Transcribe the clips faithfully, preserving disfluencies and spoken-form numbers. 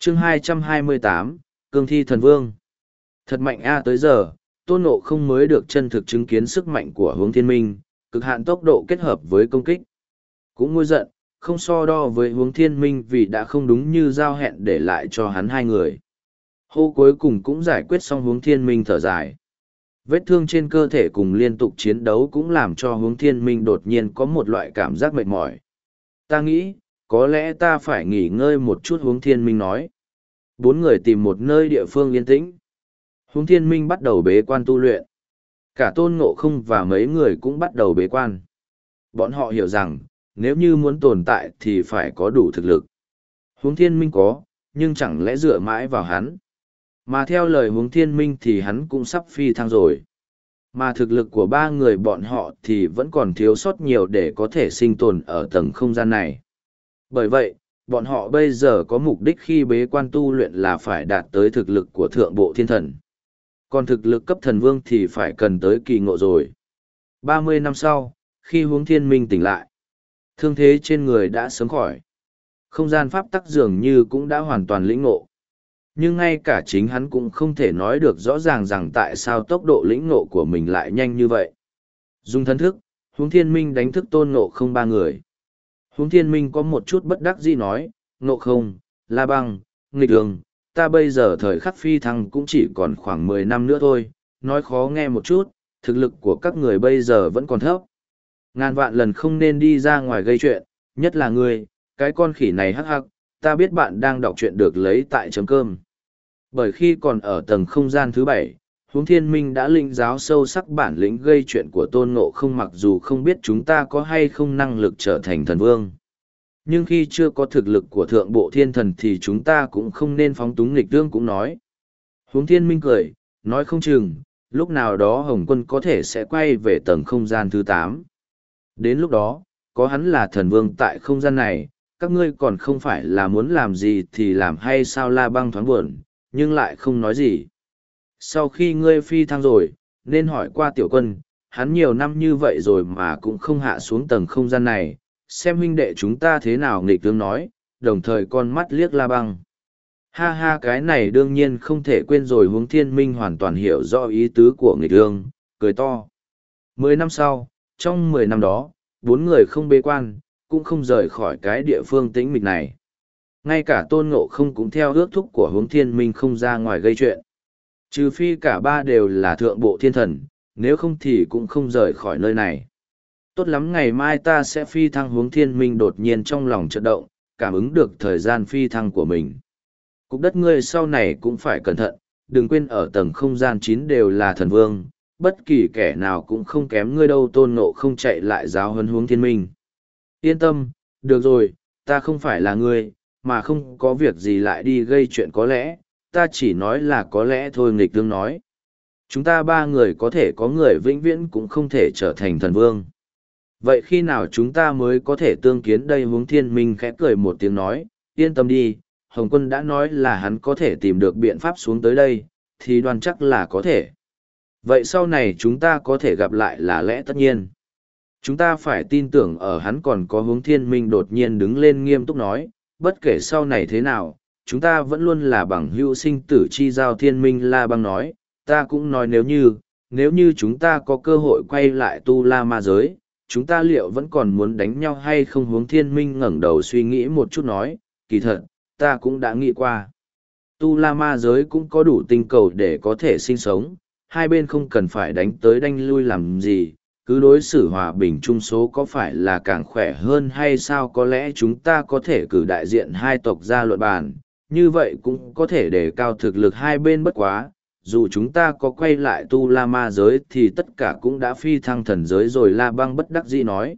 chương hai trăm hai mươi tám, Cương Thi Thần Vương. Thật mạnh a, tới giờ, Tôn Ngộ không mới được chân thực chứng kiến sức mạnh của Hướng Thiên Minh, cực hạn tốc độ kết hợp với công kích. Cũng ngôi giận, không so đo với Hướng Thiên Minh vì đã không đúng như giao hẹn để lại cho hắn hai người. Hô cuối cùng cũng giải quyết xong Hướng Thiên Minh thở dài. Vết thương trên cơ thể cùng liên tục chiến đấu cũng làm cho Hướng Thiên Minh đột nhiên có một loại cảm giác mệt mỏi. Ta nghĩ, có lẽ ta phải nghỉ ngơi một chút, Hướng Thiên Minh nói. Bốn người tìm một nơi địa phương yên tĩnh. Hướng Thiên Minh bắt đầu bế quan tu luyện. Cả Tôn Ngộ không và mấy người cũng bắt đầu bế quan. Bọn họ hiểu rằng, nếu như muốn tồn tại thì phải có đủ thực lực. Hướng Thiên Minh có, nhưng chẳng lẽ dựa mãi vào hắn. Mà theo lời Hướng Thiên Minh thì hắn cũng sắp phi thăng rồi. Mà thực lực của ba người bọn họ thì vẫn còn thiếu sót nhiều để có thể sinh tồn ở tầng không gian này. Bởi vậy, bọn họ bây giờ có mục đích khi bế quan tu luyện là phải đạt tới thực lực của thượng bộ thiên thần. Còn thực lực cấp thần vương thì phải cần tới kỳ ngộ rồi. ba mươi năm sau, khi Hướng Thiên Minh tỉnh lại, thương thế trên người đã sớm khỏi. Không gian pháp tắc dường như cũng đã hoàn toàn lĩnh ngộ. Nhưng ngay cả chính hắn cũng không thể nói được rõ ràng rằng tại sao tốc độ lĩnh ngộ của mình lại nhanh như vậy. Dùng thân thức, Hướng Thiên Minh đánh thức Tôn Ngộ không ba người. Hướng Thiên Minh có một chút bất đắc dĩ nói, Ngộ không, La Băng, Nghịch Đường, ta bây giờ thời khắc phi thăng cũng chỉ còn khoảng mười năm nữa thôi, nói khó nghe một chút, thực lực của các người bây giờ vẫn còn thấp. Ngàn vạn lần không nên đi ra ngoài gây chuyện, nhất là ngươi, cái con khỉ này hắc hắc, ta biết bạn đang đọc truyện được lấy tại chấm cơm. Bởi khi còn ở tầng không gian thứ bảy, Hướng Thiên Minh đã linh giáo sâu sắc bản lĩnh gây chuyện của Tôn Ngộ không, mặc dù không biết chúng ta có hay không năng lực trở thành thần vương. Nhưng khi chưa có thực lực của thượng bộ thiên thần thì chúng ta cũng không nên phóng túng nghịch tương cũng nói. Hướng Thiên Minh cười, nói không chừng, lúc nào đó Hồng Quân có thể sẽ quay về tầng không gian thứ tám. Đến lúc đó, có hắn là thần vương tại không gian này, các ngươi còn không phải là muốn làm gì thì làm hay sao? La Băng thoáng buồn, nhưng lại không nói gì. Sau khi ngươi phi thăng rồi, nên hỏi qua Tiểu Quân, hắn nhiều năm như vậy rồi mà cũng không hạ xuống tầng không gian này, xem huynh đệ chúng ta thế nào. Nghịch tướng nói, đồng thời con mắt liếc La Băng. Ha ha, cái này đương nhiên không thể quên rồi. Hướng Thiên Minh hoàn toàn hiểu rõ ý tứ của nghịch tướng, cười to. Mười năm sau, trong mười năm đó, bốn người không bế quan, cũng không rời khỏi cái địa phương tĩnh mịch này. Ngay cả Tôn Ngộ không cũng theo ước thúc của Hướng Thiên Minh không ra ngoài gây chuyện. Trừ phi cả ba đều là thượng bộ thiên thần, nếu không thì cũng không rời khỏi nơi này. Tốt lắm, ngày mai ta sẽ phi thăng. Hướng Thiên Minh đột nhiên trong lòng chợt động, cảm ứng được thời gian phi thăng của mình. Cục đất ngươi sau này cũng phải cẩn thận, đừng quên ở tầng không gian chín đều là thần vương, bất kỳ kẻ nào cũng không kém ngươi đâu. Tôn Ngộ không chạy lại giáo huấn Hướng Thiên Minh. Yên tâm, được rồi, ta không phải là ngươi, mà không có việc gì lại đi gây chuyện. Có lẽ, ta chỉ nói là có lẽ thôi. Nghịch tướng nói, chúng ta ba người có thể có người vĩnh viễn cũng không thể trở thành thần vương. Vậy khi nào chúng ta mới có thể tương kiến đây? Hướng Thiên Minh khẽ cười một tiếng nói, yên tâm đi, Hồng Quân đã nói là hắn có thể tìm được biện pháp xuống tới đây, thì đoán chắc là có thể. Vậy sau này chúng ta có thể gặp lại là lẽ tất nhiên. Chúng ta phải tin tưởng ở hắn. Còn có Hướng Thiên Minh đột nhiên đứng lên nghiêm túc nói, bất kể sau này thế nào, chúng ta vẫn luôn là bằng hữu sinh tử chi giao. Thiên Minh La Băng nói, ta cũng nói nếu như, nếu như chúng ta có cơ hội quay lại Tu La Ma giới, chúng ta liệu vẫn còn muốn đánh nhau hay không? Hướng Thiên Minh ngẩng đầu suy nghĩ một chút nói, kỳ thật, ta cũng đã nghĩ qua. Tu La Ma giới cũng có đủ tinh cầu để có thể sinh sống, hai bên không cần phải đánh tới đánh lui làm gì, cứ đối xử hòa bình chung số có phải là càng khỏe hơn hay sao? Có lẽ chúng ta có thể cử đại diện hai tộc ra luận bàn, như vậy cũng có thể đề cao thực lực hai bên. Bất quá, dù chúng ta có quay lại Tu La Ma giới thì tất cả cũng đã phi thăng thần giới rồi. La Băng bất đắc dĩ nói,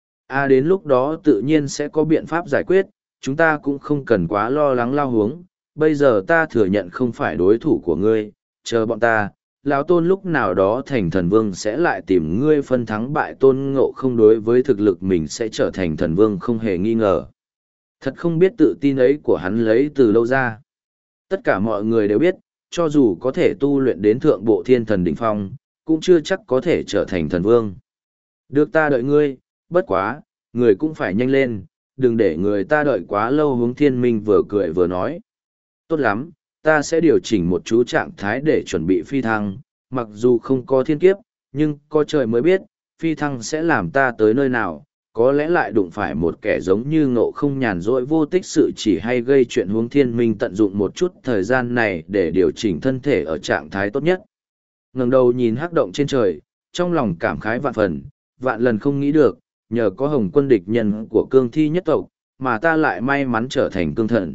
à đến lúc đó tự nhiên sẽ có biện pháp giải quyết, chúng ta cũng không cần quá lo lắng. Lao Hướng, bây giờ ta thừa nhận không phải đối thủ của ngươi, chờ bọn ta, lão Tôn lúc nào đó thành thần vương sẽ lại tìm ngươi phân thắng bại. Tôn Ngộ không đối với thực lực mình sẽ trở thành thần vương không hề nghi ngờ. Thật không biết tự tin ấy của hắn lấy từ lâu ra. Tất cả mọi người đều biết, cho dù có thể tu luyện đến thượng bộ thiên thần đỉnh phong, cũng chưa chắc có thể trở thành thần vương. Được, ta đợi ngươi, bất quá, người cũng phải nhanh lên, đừng để người ta đợi quá lâu. Hướng Thiên Minh vừa cười vừa nói. Tốt lắm, ta sẽ điều chỉnh một chú trạng thái để chuẩn bị phi thăng, mặc dù không có thiên kiếp, nhưng có trời mới biết, phi thăng sẽ làm ta tới nơi nào, có lẽ lại đụng phải một kẻ giống như Ngộ Không nhàn rỗi vô tích sự chỉ hay gây chuyện Hướng Thiên Minh tận dụng một chút thời gian này để điều chỉnh thân thể ở trạng thái tốt nhất. Ngẩng đầu nhìn hắc động trên trời, trong lòng cảm khái vạn phần, vạn lần không nghĩ được, nhờ có Hồng Quân địch nhân của cương thi nhất tộc, mà ta lại may mắn trở thành cương thần.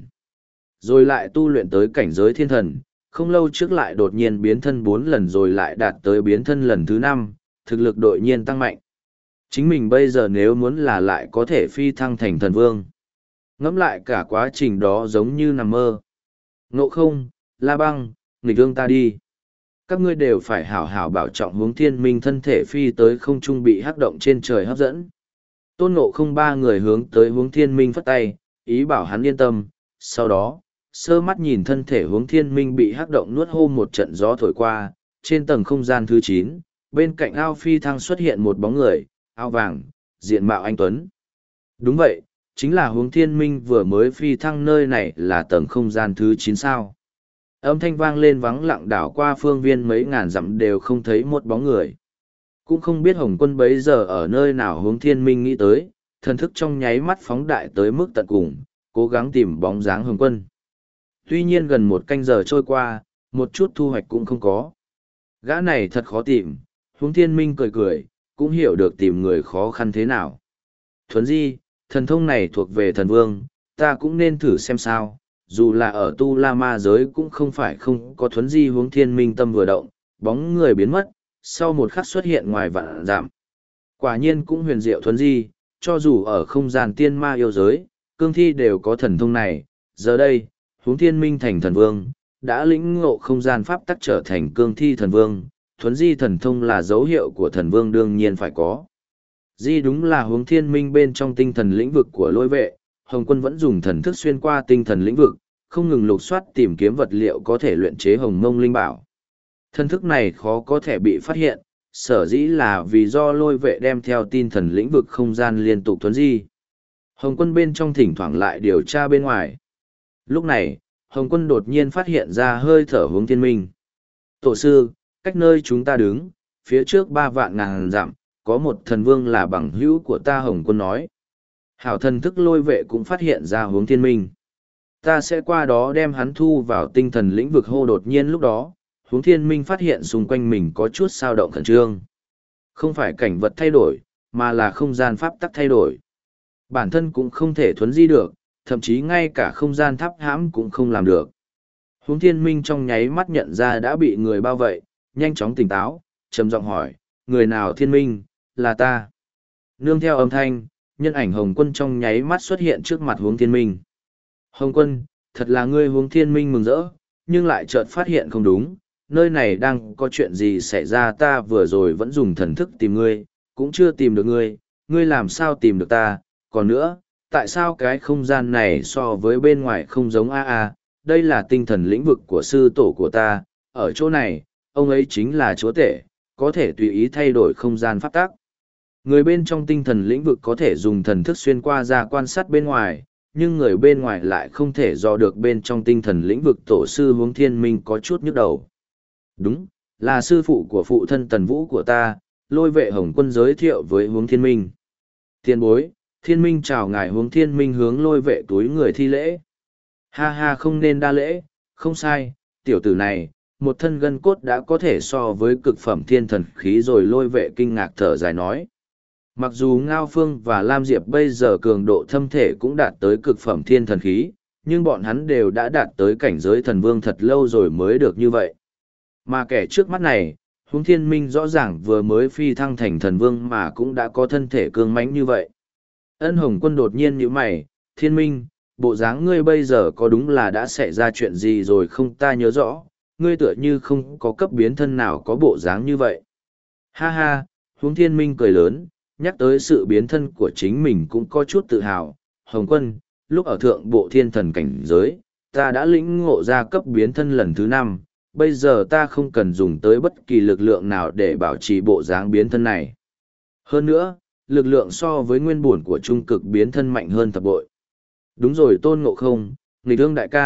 Rồi lại tu luyện tới cảnh giới thiên thần, không lâu trước lại đột nhiên biến thân bốn lần rồi lại đạt tới biến thân lần thứ năm, thực lực đột nhiên tăng mạnh. Chính mình bây giờ nếu muốn là lại có thể phi thăng thành thần vương. Ngẫm lại cả quá trình đó giống như nằm mơ. Ngộ Không, La Băng, nghịch ương ta đi. Các ngươi đều phải hảo hảo bảo trọng Hướng Thiên Minh thân thể phi tới không trung bị hắc động trên trời hấp dẫn. Tôn Ngộ Không ba người hướng tới Hướng Thiên Minh phất tay, ý bảo hắn yên tâm. Sau đó, sơ mắt nhìn thân thể Hướng Thiên Minh bị hắc động nuốt hô một trận gió thổi qua, trên tầng không gian thứ chín, bên cạnh ao phi thăng xuất hiện một bóng người, áo vàng, diện mạo anh tuấn. Đúng vậy, chính là Hướng Thiên Minh vừa mới phi thăng nơi này là tầng không gian thứ chín sao. Âm thanh vang lên vắng lặng đảo qua phương viên mấy ngàn dặm đều không thấy một bóng người. Cũng không biết Hồng Quân bấy giờ ở nơi nào Hướng Thiên Minh nghĩ tới, thần thức trong nháy mắt phóng đại tới mức tận cùng, cố gắng tìm bóng dáng Hồng Quân. Tuy nhiên gần một canh giờ trôi qua, một chút thu hoạch cũng không có. Gã này thật khó tìm, Hướng Thiên Minh cười cười, cũng hiểu được tìm người khó khăn thế nào. Thuấn di, thần thông này thuộc về thần vương, ta cũng nên thử xem sao, dù là ở tu la ma giới cũng không phải không có thuấn di. Hướng Thiên Minh tâm vừa động, bóng người biến mất, sau một khắc xuất hiện ngoài vạn dặm. Quả nhiên cũng huyền diệu thuấn di, cho dù ở không gian tiên ma yêu giới, cương thi đều có thần thông này. Giờ đây, Hướng Thiên Minh thành thần vương, đã lĩnh ngộ không gian pháp tắc trở thành cương thi thần vương, thuấn di thần thông là dấu hiệu của thần vương đương nhiên phải có. Di đúng là Hướng Thiên Minh bên trong tinh thần lĩnh vực của Lôi Vệ, Hồng Quân vẫn dùng thần thức xuyên qua tinh thần lĩnh vực, không ngừng lục soát tìm kiếm vật liệu có thể luyện chế Hồng Mông Linh Bảo. Thần thức này khó có thể bị phát hiện, sở dĩ là vì do Lôi Vệ đem theo tinh thần lĩnh vực không gian liên tục thuấn di. Hồng Quân bên trong thỉnh thoảng lại điều tra bên ngoài. Lúc này, Hồng Quân đột nhiên phát hiện ra hơi thở Hướng Thiên Minh. Tổ sư, cách nơi chúng ta đứng, phía trước ba vạn ngàn dặm, có một thần vương là bằng hữu của ta. Hồng Quân nói. Hảo thần thức Lôi Vệ cũng phát hiện ra Hướng Thiên Minh. Ta sẽ qua đó đem hắn thu vào tinh thần lĩnh vực. Hô, đột nhiên lúc đó, Hướng Thiên Minh phát hiện xung quanh mình có chút sao động khẩn trương. Không phải cảnh vật thay đổi, mà là không gian pháp tắc thay đổi. Bản thân cũng không thể thuấn di được, thậm chí ngay cả không gian tháp hãm cũng không làm được. Hướng Thiên Minh trong nháy mắt nhận ra đã bị người bao vây, nhanh chóng tỉnh táo, trầm giọng hỏi, người nào? Thiên Minh, là ta. Nương theo âm thanh, nhân ảnh Hồng Quân trong nháy mắt xuất hiện trước mặt Hướng Thiên Minh. Hồng Quân, thật là ngươi. Hướng Thiên Minh mừng rỡ, nhưng lại chợt phát hiện không đúng, nơi này đang có chuyện gì xảy ra. Ta vừa rồi vẫn dùng thần thức tìm ngươi, cũng chưa tìm được ngươi, ngươi làm sao tìm được ta? Còn nữa, tại sao cái không gian này so với bên ngoài không giống a a? Đây là tinh thần lĩnh vực của sư tổ của ta, ở chỗ này, ông ấy chính là chúa tể, có thể tùy ý thay đổi không gian pháp tắc. Người bên trong tinh thần lĩnh vực có thể dùng thần thức xuyên qua ra quan sát bên ngoài, nhưng người bên ngoài lại không thể dò được bên trong tinh thần lĩnh vực. Tổ sư Hướng Thiên Minh có chút nhức đầu. Đúng, là sư phụ của phụ thân Tần Vũ của ta. Lôi Vệ Hồng Quân giới thiệu với Hướng Thiên Minh. Tiền bối, Thiên Minh chào ngài. Hướng Thiên Minh hướng Lôi Vệ túi người thi lễ. Ha ha, không nên đa lễ, không sai, tiểu tử này, một thân gân cốt đã có thể so với cực phẩm thiên thần khí rồi. Lôi Vệ kinh ngạc thở dài nói. Mặc dù Ngao Phương và Lam Diệp bây giờ cường độ thâm thể cũng đạt tới cực phẩm thiên thần khí, nhưng bọn hắn đều đã đạt tới cảnh giới thần vương thật lâu rồi mới được như vậy. Mà kẻ trước mắt này, Hướng Thiên Minh rõ ràng vừa mới phi thăng thành thần vương mà cũng đã có thân thể cương mãnh như vậy. Ân Hồng Quân đột nhiên nhíu mày, Thiên Minh, bộ dáng ngươi bây giờ có đúng là đã xảy ra chuyện gì rồi không? Ta nhớ rõ, ngươi tựa như không có cấp biến thân nào có bộ dáng như vậy. Ha ha, Hướng Thiên Minh cười lớn, nhắc tới sự biến thân của chính mình cũng có chút tự hào. Hồng Quân, lúc ở thượng bộ thiên thần cảnh giới, ta đã lĩnh ngộ ra cấp biến thân lần thứ năm, bây giờ ta không cần dùng tới bất kỳ lực lượng nào để bảo trì bộ dáng biến thân này. Hơn nữa, lực lượng so với nguyên bổn của trung cực biến thân mạnh hơn thập bội. Đúng rồi Tôn Ngộ Không, nghịch ương đại ca,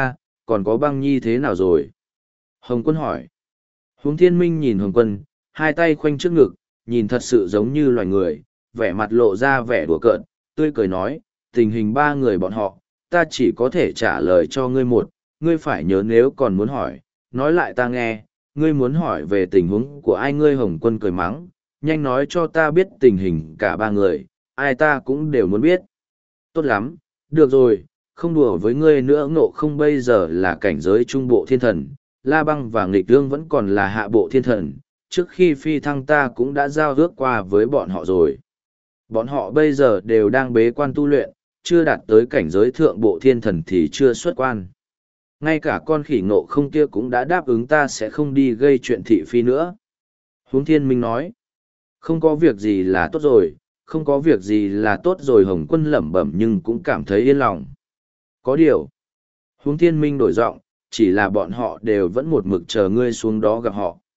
còn có băng nhi thế nào rồi? Hồng quân hỏi. Huống thiên minh nhìn Hồng quân, hai tay khoanh trước ngực, nhìn thật sự giống như loài người, vẻ mặt lộ ra vẻ đùa cợt, tươi cười nói, tình hình ba người bọn họ, ta chỉ có thể trả lời cho ngươi một, ngươi phải nhớ nếu còn muốn hỏi, nói lại ta nghe, ngươi muốn hỏi về tình huống của ai? Ngươi Hồng quân cười mắng, nhanh nói cho ta biết tình hình cả ba người, ai ta cũng đều muốn biết. Tốt lắm, được rồi, không đùa với ngươi nữa. Ngộ không bây giờ là cảnh giới trung bộ thiên thần, La Băng và Nghịch Ương vẫn còn là hạ bộ thiên thần, trước khi phi thăng ta cũng đã giao ước qua với bọn họ rồi. Bọn họ bây giờ đều đang bế quan tu luyện, chưa đạt tới cảnh giới thượng bộ thiên thần thì chưa xuất quan. Ngay cả con khỉ Ngộ không kia cũng đã đáp ứng ta sẽ không đi gây chuyện thị phi nữa. Huống thiên minh nói, không có việc gì là tốt rồi, không có việc gì là tốt rồi. Hồng quân lẩm bẩm nhưng cũng cảm thấy yên lòng. Có điều, Huống thiên minh đổi giọng, chỉ là bọn họ đều vẫn một mực chờ ngươi xuống đó gặp họ.